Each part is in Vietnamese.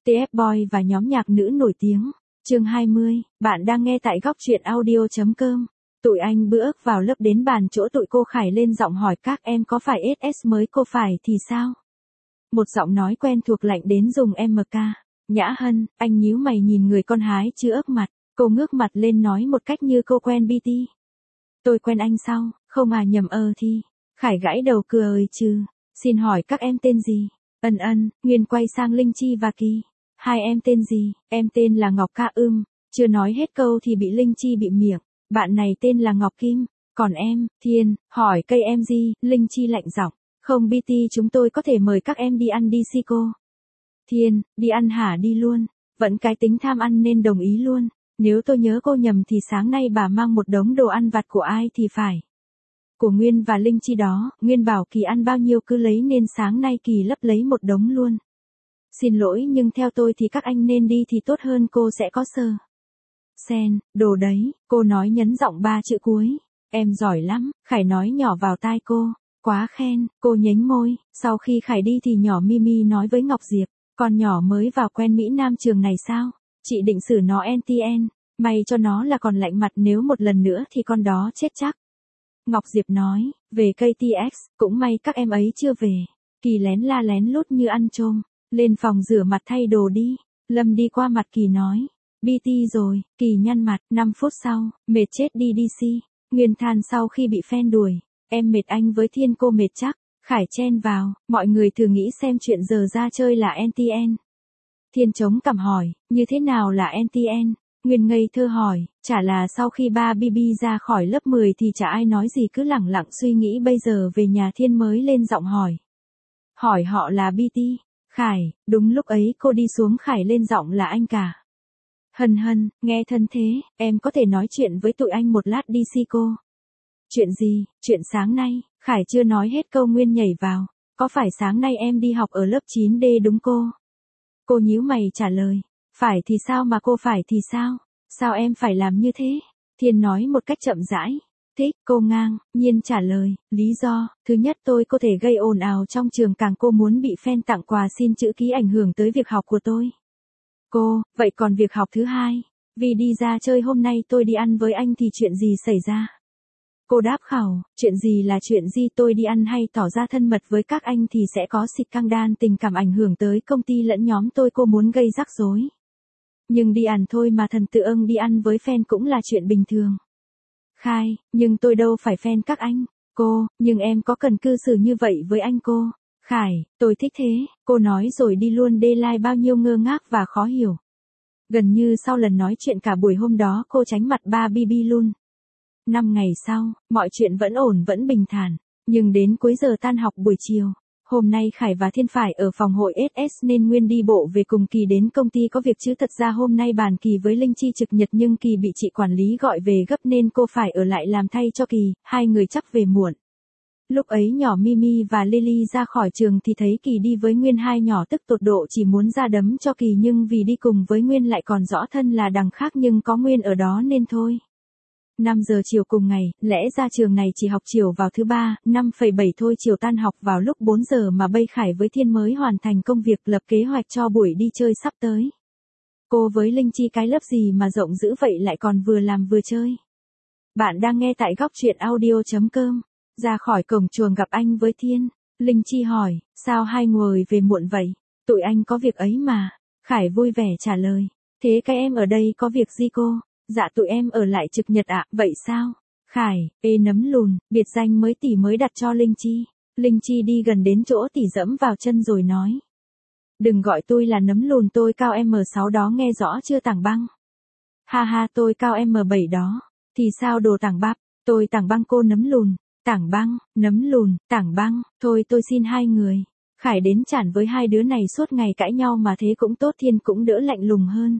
TF Boy và nhóm nhạc nữ nổi tiếng. Chương 20, bạn đang nghe tại góc truyện audio.com. Tụi anh bữa vào lớp đến bàn chỗ tụi cô Khải lên giọng hỏi các em có phải SS mới cô phải thì sao? Một giọng nói quen thuộc lạnh đến dùng MK. Nhã Hân, anh nhíu mày nhìn người con hái chưa ớt mặt, cô ngước mặt lên nói một cách như cô quen BT. Tôi quen anh sao, không à nhầm thì. Khải gãi đầu cười chứ, xin hỏi các em tên gì? Nguyên quay sang Linh Chi và Kỳ. Hai em tên gì? Em tên là Ngọc Ca chưa nói hết câu thì bị Linh Chi bị miệng. Bạn này tên là Ngọc Kim, còn em, Thiên, hỏi cây em gì? Linh Chi lạnh giọng. Không BT chúng tôi có thể mời các em đi ăn đi si cô. Thiên, đi ăn hả đi luôn. Vẫn cái tính tham ăn nên đồng ý luôn. Nếu tôi nhớ cô nhầm thì sáng nay bà mang một đống đồ ăn vặt của ai thì phải. Của Nguyên và Linh Chi đó, Nguyên bảo Kỳ ăn bao nhiêu cứ lấy nên sáng nay Kỳ lấp lấy một đống luôn. Xin lỗi nhưng theo tôi thì các anh nên đi thì tốt hơn cô sẽ có sơ. Sen, đồ đấy, cô nói nhấn giọng 3 chữ cuối. Em giỏi lắm, Khải nói nhỏ vào tai cô. Quá khen, cô nhếch môi, sau khi Khải đi thì nhỏ Mimi nói với Ngọc Diệp. Con nhỏ mới vào quen Mỹ Nam trường này sao? Chị định xử nó NTN, may cho nó là còn lạnh mặt nếu một lần nữa thì con đó chết chắc. Ngọc Diệp nói, về KTX, cũng may các em ấy chưa về. Kỳ lén la lén lút như ăn trôm, lên phòng rửa mặt thay đồ đi. Lâm đi qua mặt Kỳ nói, BT rồi, Kỳ nhăn mặt, 5 phút sau, mệt chết đi DC. Nguyên than sau khi bị fan đuổi, em mệt anh với Thiên cô mệt chắc. Khải chen vào, mọi người thử nghĩ xem chuyện giờ ra chơi là NTN. Thiên chống cằm hỏi, như thế nào là NTN? Nguyên ngây thơ hỏi, chả là sau khi ba BB ra khỏi lớp 10 thì chả ai nói gì cứ lẳng lặng suy nghĩ bây giờ về nhà Thiên mới lên giọng hỏi. Hỏi họ là BT. Khải, đúng lúc ấy cô đi xuống Khải lên giọng là anh cả. Hân, nghe thân thế, em có thể nói chuyện với tụi anh một lát đi si cô. Chuyện gì, chuyện sáng nay, Khải chưa nói hết câu Nguyên nhảy vào. Có phải sáng nay em đi học ở lớp 9D đúng cô? Cô nhíu mày trả lời. Phải thì sao mà cô phải thì sao? Sao em phải làm như thế? Thiên nói một cách chậm rãi. Thích, cô ngang, nhiên trả lời. Lý do, thứ nhất tôi có thể gây ồn ào trong trường càng cô muốn bị fan tặng quà xin chữ ký ảnh hưởng tới việc học của tôi. Cô, vậy còn việc học thứ hai? Vì đi ra chơi hôm nay tôi đi ăn với anh thì chuyện gì xảy ra? Cô đáp khảo, chuyện gì là chuyện gì tôi đi ăn hay tỏ ra thân mật với các anh thì sẽ có xịt căng đan tình cảm ảnh hưởng tới công ty lẫn nhóm tôi cô muốn gây rắc rối. Nhưng đi ăn thôi mà thần tự ưng đi ăn với fan cũng là chuyện bình thường. Khai, nhưng tôi đâu phải fan các anh. Cô, nhưng em có cần cư xử như vậy với anh cô. Khải, tôi thích thế, cô nói rồi đi luôn đê lai bao nhiêu ngơ ngác và khó hiểu. Gần như sau lần nói chuyện cả buổi hôm đó cô tránh mặt ba BB luôn. 5 ngày sau, mọi chuyện vẫn ổn vẫn bình thản, nhưng đến cuối giờ tan học buổi chiều, hôm nay Khải và Thiên phải ở phòng hội SS nên Nguyên đi bộ về cùng Kỳ đến công ty có việc chứ thật ra hôm nay bàn Kỳ với Linh Chi trực nhật nhưng Kỳ bị chị quản lý gọi về gấp nên cô phải ở lại làm thay cho Kỳ, hai người chắc về muộn. Lúc ấy nhỏ Mimi và Lily ra khỏi trường thì thấy Kỳ đi với Nguyên hai nhỏ tức tột độ chỉ muốn ra đấm cho Kỳ nhưng vì đi cùng với Nguyên lại còn rõ thân là đằng khác nhưng có Nguyên ở đó nên thôi. 5 giờ chiều cùng ngày, lẽ ra trường này chỉ học chiều vào thứ ba, 5,7 thôi chiều tan học vào lúc 4 giờ mà bây Khải với Thiên mới hoàn thành công việc lập kế hoạch cho buổi đi chơi sắp tới. Cô với Linh Chi cái lớp gì mà rộng dữ vậy lại còn vừa làm vừa chơi. Bạn đang nghe tại góc truyện audio.com. Ra khỏi cổng trường gặp anh với Thiên. Linh Chi hỏi, sao hai người về muộn vậy? Tụi anh có việc ấy mà. Khải vui vẻ trả lời. Thế các em ở đây có việc gì cô? Dạ tụi em ở lại trực nhật ạ, vậy sao? Khải, nấm lùn, biệt danh mới tỷ mới đặt cho Linh Chi. Linh Chi đi gần đến chỗ tỷ dẫm vào chân rồi nói. Đừng gọi tôi là nấm lùn tôi cao M6 đó nghe rõ chưa tảng băng? Ha ha tôi cao M7 đó. Thì sao đồ tảng bắp, tôi tảng băng cô nấm lùn. Tảng băng, nấm lùn, tảng băng, thôi tôi xin hai người. Khải đến chản với hai đứa này suốt ngày cãi nhau mà thế cũng tốt Thiên cũng đỡ lạnh lùng hơn.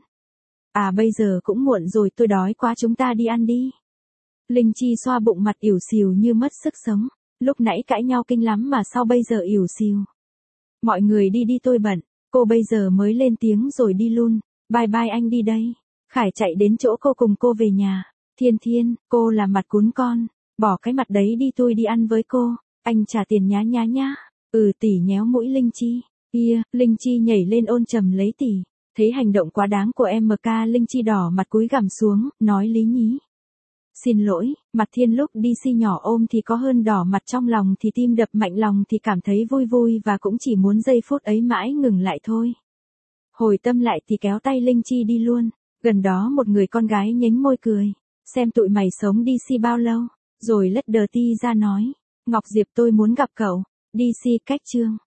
À bây giờ cũng muộn rồi tôi đói quá chúng ta đi ăn đi. Linh Chi xoa bụng mặt ỉu xìu như mất sức sống. Lúc nãy cãi nhau kinh lắm mà sao bây giờ ỉu xìu. Mọi người đi đi tôi bận. Cô bây giờ mới lên tiếng rồi đi luôn. Bye bye anh đi đây. Khải chạy đến chỗ cô cùng cô về nhà. Thiên, cô là mặt cún con. Bỏ cái mặt đấy đi tôi đi ăn với cô. Anh trả tiền nhá. Tỷ nhéo mũi Linh Chi. Linh Chi nhảy lên ôn chầm lấy tỷ. Thấy hành động quá đáng của MK Linh Chi đỏ mặt cúi gằm xuống, nói lý nhí. Xin lỗi, Mặt Thiên lúc DC nhỏ ôm thì có hơn đỏ mặt trong lòng thì tim đập mạnh lòng thì cảm thấy vui vui và cũng chỉ muốn giây phút ấy mãi ngừng lại thôi. Hồi tâm lại thì kéo tay Linh Chi đi luôn, gần đó một người con gái nhếch môi cười, xem tụi mày sống DC bao lâu, rồi lất đờ ti ra nói, Ngọc Diệp tôi muốn gặp cậu, DC cách Trương.